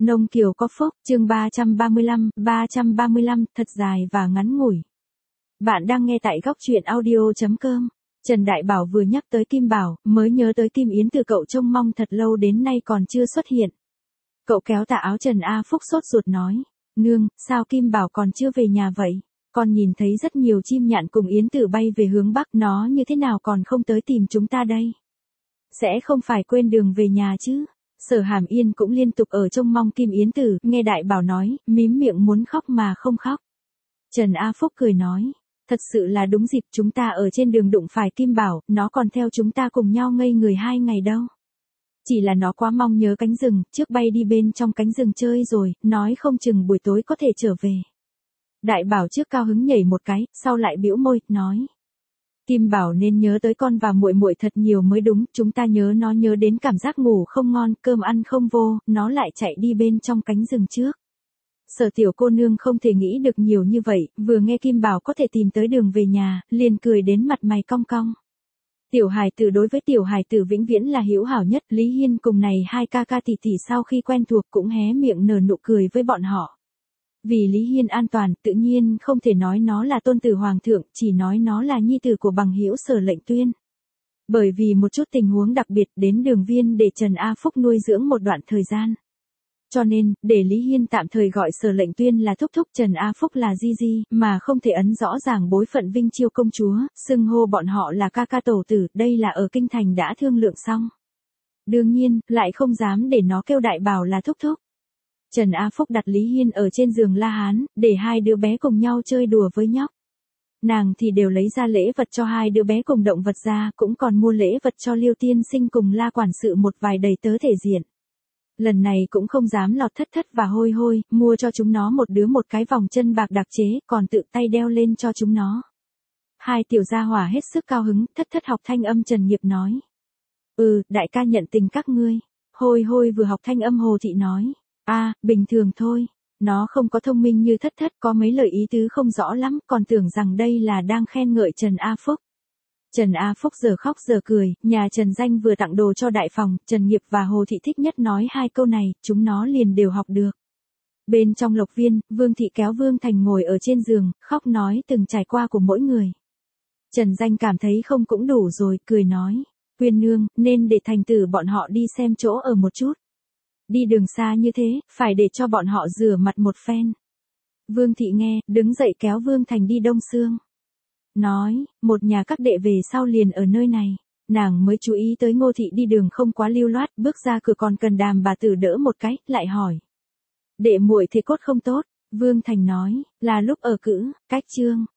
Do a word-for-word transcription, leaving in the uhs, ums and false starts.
Nông Kiều có phúc, chương ba trăm ba mươi lăm, ba trăm ba mươi lăm, thật dài và ngắn ngủi. Bạn đang nghe tại góc truyện audio chấm com. Trần Đại Bảo vừa nhắc tới Kim Bảo, mới nhớ tới Kim Yến Từ cậu trông mong thật lâu đến nay còn chưa xuất hiện. Cậu kéo tà áo Trần A Phúc sốt ruột nói, nương, sao Kim Bảo còn chưa về nhà vậy? Con nhìn thấy rất nhiều chim nhạn cùng Yến Tử bay về hướng Bắc, nó như thế nào còn không tới tìm chúng ta đây? Sẽ không phải quên đường về nhà chứ? Sở Hàm Yên cũng liên tục ở trông mong Kim Yến Tử, nghe Đại Bảo nói, mím miệng muốn khóc mà không khóc. Trần A Phúc cười nói, thật sự là đúng dịp chúng ta ở trên đường đụng phải Kim Bảo, nó còn theo chúng ta cùng nhau ngây người hai ngày đâu. Chỉ là nó quá mong nhớ cánh rừng, trước bay đi bên trong cánh rừng chơi rồi, nói không chừng buổi tối có thể trở về. Đại Bảo trước cao hứng nhảy một cái, sau lại bĩu môi, nói. Kim Bảo nên nhớ tới con và muội muội thật nhiều mới đúng, chúng ta nhớ nó nhớ đến cảm giác ngủ không ngon, cơm ăn không vô, nó lại chạy đi bên trong cánh rừng trước. Sở tiểu cô nương không thể nghĩ được nhiều như vậy, vừa nghe Kim Bảo có thể tìm tới đường về nhà, liền cười đến mặt mày cong cong. Tiểu hài tử đối với tiểu hài tử vĩnh viễn là hữu hảo nhất, Lý Hiên cùng này hai ca ca tỷ tỷ sau khi quen thuộc cũng hé miệng nở nụ cười với bọn họ. Vì Lý Hiên an toàn, tự nhiên không thể nói nó là tôn tử hoàng thượng, chỉ nói nó là nhi tử của bằng hữu Sở Lệnh Tuyên. Bởi vì một chút tình huống đặc biệt đến Đường Viên để Trần A Phúc nuôi dưỡng một đoạn thời gian. Cho nên, để Lý Hiên tạm thời gọi Sở Lệnh Tuyên là thúc thúc, Trần A Phúc là di di, mà không thể ấn rõ ràng bối phận Vinh Chiêu công chúa, xưng hô bọn họ là ca ca tổ tử, đây là ở kinh thành đã thương lượng xong. Đương nhiên, lại không dám để nó kêu Đại Bảo là thúc thúc. Trần A Phúc đặt Lý Hiên ở trên giường La Hán, để hai đứa bé cùng nhau chơi đùa với nhóc. Nàng thì đều lấy ra lễ vật cho hai đứa bé cùng động vật ra, cũng còn mua lễ vật cho Liêu tiên sinh cùng La quản sự một vài đầy tớ thể diện. Lần này cũng không dám lọt Thất Thất và Hôi Hôi, mua cho chúng nó một đứa một cái vòng chân bạc đặc chế, còn tự tay đeo lên cho chúng nó. Hai tiểu gia hỏa hết sức cao hứng, Thất Thất học thanh âm Trần Nghiệp nói. Ừ, đại ca nhận tình các ngươi. Hôi Hôi vừa học thanh âm Hồ Thị nói. A, à, bình thường thôi, nó không có thông minh như Thất Thất, có mấy lời ý tứ không rõ lắm, còn tưởng rằng đây là đang khen ngợi Trần A Phúc. Trần A Phúc giờ khóc giờ cười, nhà Trần Danh vừa tặng đồ cho đại phòng, Trần Nghiệp và Hồ Thị thích nhất nói hai câu này, chúng nó liền đều học được. Bên trong Lộc Viên, Vương Thị kéo Vương Thành ngồi ở trên giường, khóc nói từng trải qua của mỗi người. Trần Danh cảm thấy không cũng đủ rồi, cười nói, Quyên nương, nên để thành tử bọn họ đi xem chỗ ở một chút. Đi đường xa như thế, phải để cho bọn họ rửa mặt một phen. Vương Thị nghe, đứng dậy kéo Vương Thành đi Đông Xương. Nói, một nhà các đệ về sau liền ở nơi này. Nàng mới chú ý tới Ngô Thị đi đường không quá lưu loát, bước ra cửa còn cần đàm bà tử đỡ một cái, lại hỏi. Đệ muội thế cốt không tốt, Vương Thành nói, là lúc ở cữ, cách trương,